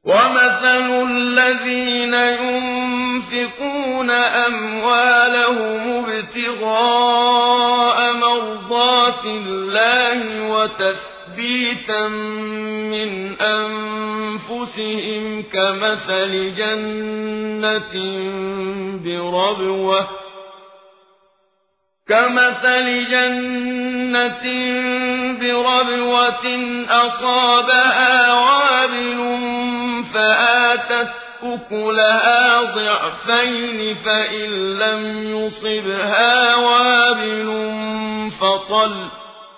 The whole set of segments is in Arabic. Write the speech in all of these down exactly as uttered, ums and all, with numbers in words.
وَمَثَلُ الَّذِينَ يُنفِقُونَ أَمْوَالَهُمُ ابْتِغَاءَ مَرْضَاتِ اللَّهِ وَتَثْبِيتًا مِّنْ أَنفُسِهِمْ كَمَثَلِ جَنَّةٍ بِرَبْوَةٍ كَمَثَلِ جَنَّةٍ بِرَبْوَةٍ أَصَابَهَا وَابِلٌ فَآتَتْ أُكُلَهَا ضِعْفَيْنِ فَإِن لَّمْ يُصِبْهَا وَابِلٌ فَطَلٌّ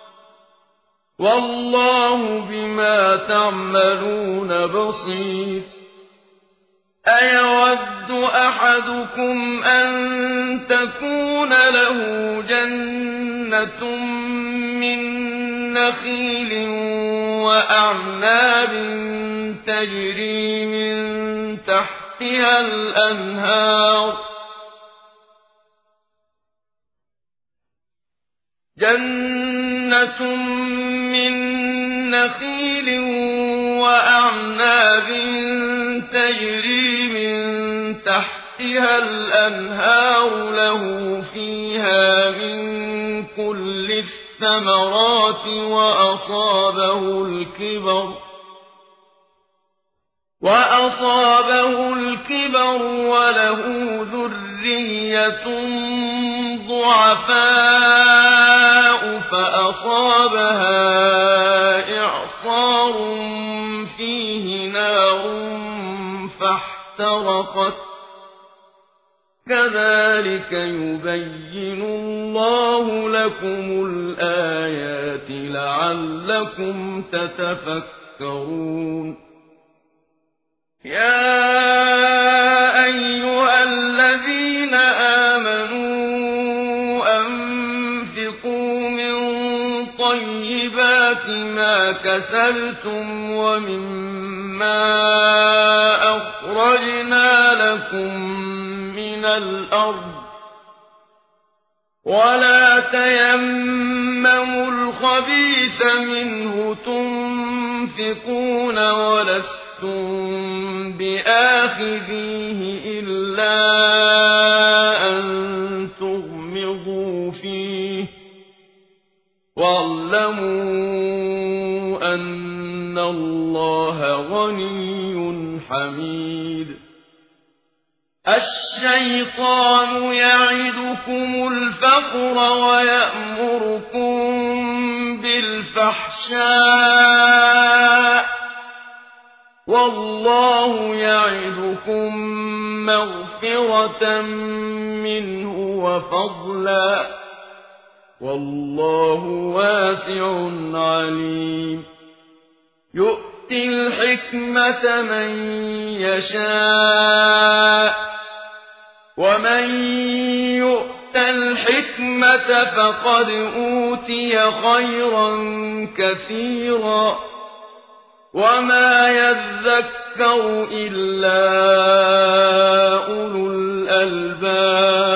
وَاللَّهُ بِمَا تَعْمَلُونَ بَصِيرٌ أَيَوَدُّ أَحَدُكُمْ أَن تَكُونَ لَهُ جَنَّةٌ مِّن نَّخِيلٍ وَأَعْنَابٍ تَجْرِي مِن تَحْتِهَا الْأَنْهَارُ جَنَّةٌ مِّن نَّخِيلٍ وَأَعْنَابٍ تَجْرِي مِن تَحْتِهَا الْأَنْهَارُ لَهُ فِيهَا مِن كُلِّ الثَّمَرَاتِ وَأَصَابَهُ الْكِبَرُ وَأَصَابَهُ الْكِبَرُ وَلَهُ ذُرِّيَّةٌ ضُعَفَاءُ فَأَصَابَهَا إِعْصَارٌ فِيهِ نَارٌ فَاحْتَرَقَتْ كَذَٰلِكَ يُبَيِّنُ اللَّهُ لَكُمُ الْآيَاتِ لَعَلَّكُمْ تَتَفَكَّرُونَ يَا أَيُّهَا الَّذِينَ آمَنُوا أَنفِقُوا مِن طَيِّبَاتِ مَا كَسَبْتُمْ وَمِمَّا أَخْرَجْنَا لَكُم مِّنَ الْأَرْضِ وَلَا تَيَمَّمُوا الْخَبِيثَ مِنْهُ تُنفِقُونَ وَلَسْتُم بِآخِذِيهِ إِلَّا أَن تُغْمِضُوا فِيهِ وَاعْلَمُوا أَنَّ اللَّهَ غَنِيٌّ حَمِيدٌ الشَّيْطَانُ يَعِدُكُمُ الْفَقْرَ وَيَأْمُرُكُم بِالْفَحْشَاءِ وَاللَّهُ يَعِدُكُم مَّغْفِرَةً مِّنْهُ وَفَضْلًا وَاللَّهُ وَاسِعٌ عَلِيمٌ يُؤْتِي الْحِكْمَةَ مَن يَشَاءُ وَمَن يُؤْتَ الْحِكْمَةَ فَقَدْ أُوتِيَ خَيْرًا كَثِيرًا وَمَا يَذَّكَّرُ إِلَّا أُولُو الْأَلْبَابِ